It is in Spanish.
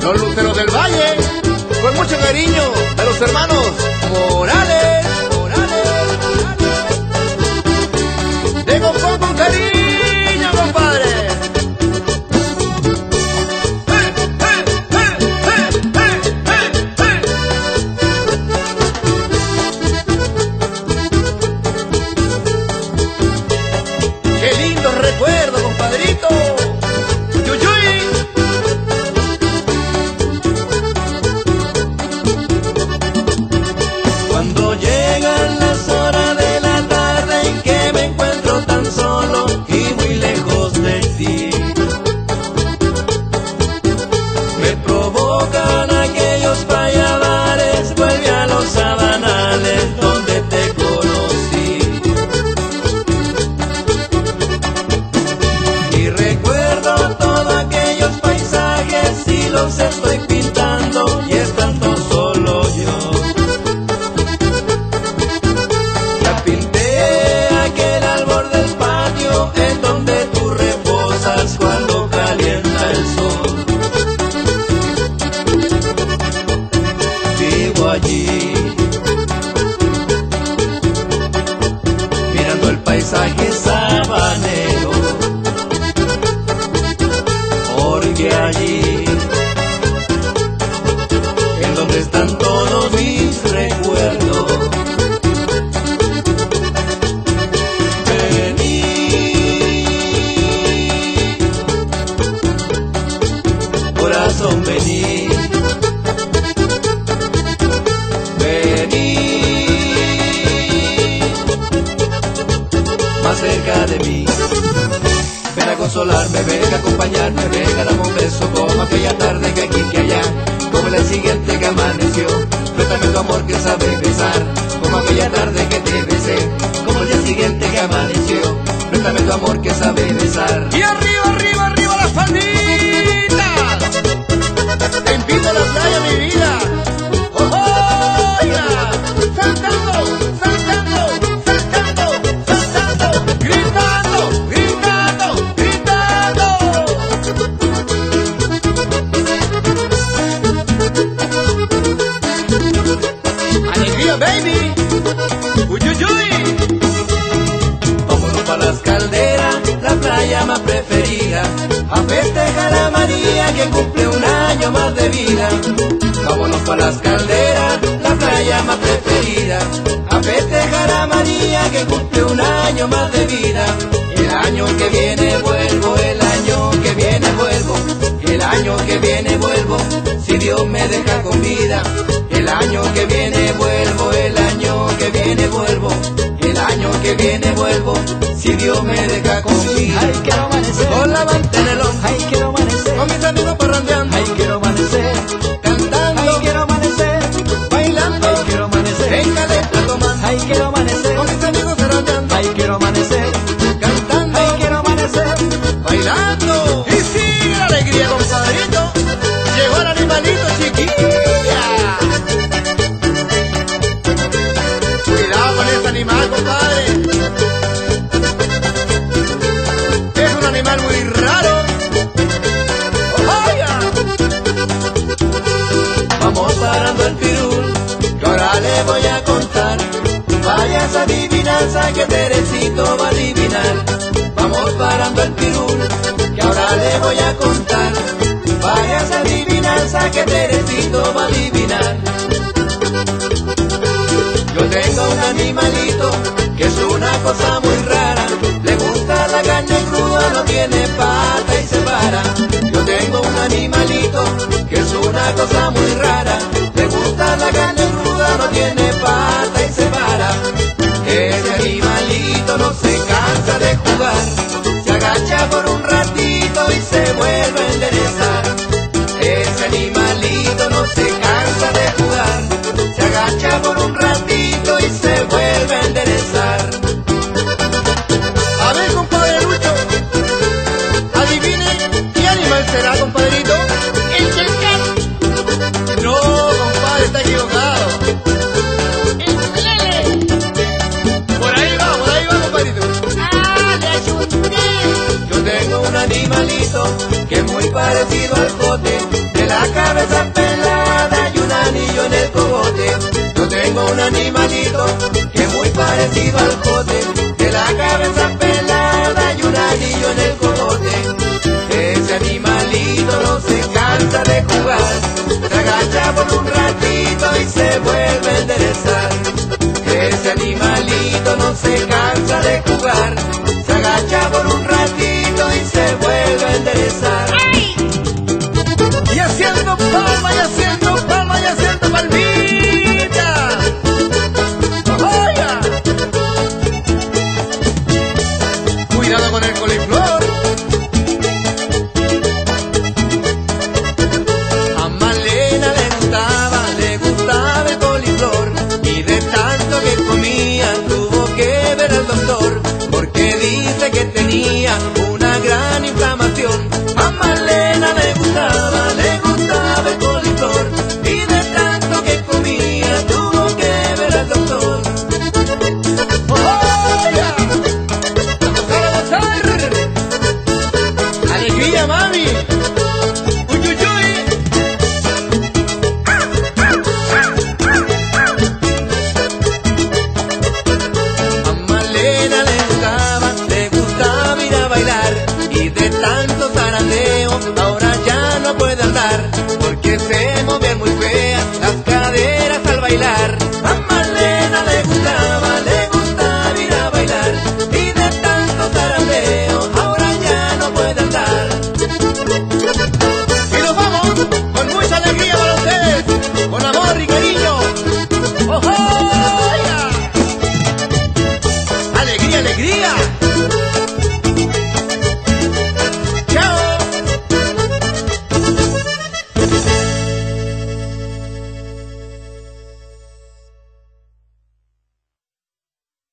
los luceros del valle, con mucho cariño de los hermanos Morales. Tengo poco cariño, compadre. Qué lindo recuerdo, compadrito. Cuando llegan las horas de la tarde en que me encuentro tan solo y muy lejos de ti, me provocan aquellos payadares, vuelve a los sabanales donde te conocí. Y recuerdo todos aquellos paisajes y los estoy pintando y estando solo yo. Cuando calienta el sol, vivo allí mirando el paisaje sabanero, porque allí en donde están todos mis recuerdos. Corazón, vení, vení más cerca de mí. Ven a consolarme, ven a acompañarme, ven a darme un beso como aquella tarde que aquí que allá, como la siguiente que amaneció. Suéltame tu amor que sabe besar, como aquella tarde que te besé, como el día siguiente que amaneció. Suéltame tu amor que sabe besar. Y arriba, arriba, arriba las palmitas. Te invito a la playa, mi vida. ¡Oh, oiga! Saltando, saltando, saltando, saltando, gritando, gritando, gritando. ¡Alegría, baby! ¡Uyuyuy! Vámonos para las calderas, la playa más preferida, a festejar a María que cumple un año más de vida. Vámonos para las calderas, la playa más preferida, a festejar a María que cumple un año más de vida. El año que viene vuelvo, el año que viene vuelvo, el año que viene vuelvo, si Dios me deja con vida. El año que viene vuelvo, el año que viene vuelvo, el año que viene vuelvo, si Dios me deja con vida. Ay, quiero amanecer con la manta en el hombro, ay, quiero amanecer Con mis amigos parrandeando, ay, quiero amanecer cantando, ay, quiero amanecer bailando, ay, quiero amanecer en caleta tomando, ay, quiero amanecer con mis amigos parrandeando, ay, quiero amanecer cantando, ay, quiero amanecer bailando. Y sigue la alegría, compadrito. Llegó el animalito, chiquilla. Cuidado con ese animal, compadre. Es un animal muy raro. ¡Oye! vamos parando el pirul, que ahora le voy a contar varias adivinanzas que Teresito va a adivinar. Vamos parando el pirul, que ahora le voy a contar varias adivinanzas que Teresito va a adivinar. Yo tengo un animalito que es una cosa muy rara, le gusta la carne cruda, no tiene pata y se para. Yo tengo un animalito que es una cosa muy rara, le gusta la carne cruda, no tiene pata y se para. Ese animalito no se cansa de jugar, se agacha por un ratito y se vuelve a enderezar. Ese animalito no se cansa de jugar, se agacha por un ratito y se vuelve a enderezar. A ver, compadre Lucho, adivine qué animal será, compadrito. El chacal, No, compadre, está equivocado. el ukelele. Por ahí va, compadrito. Ah, le ayudé. Yo tengo un animalito que es muy parecido al jote, de la cabeza un animalito que es muy parecido al jote, de la cabeza pelada y un anillo en el cogote. Ese animalito no se cansa de jugar, se agacha por un ratito y se vuelve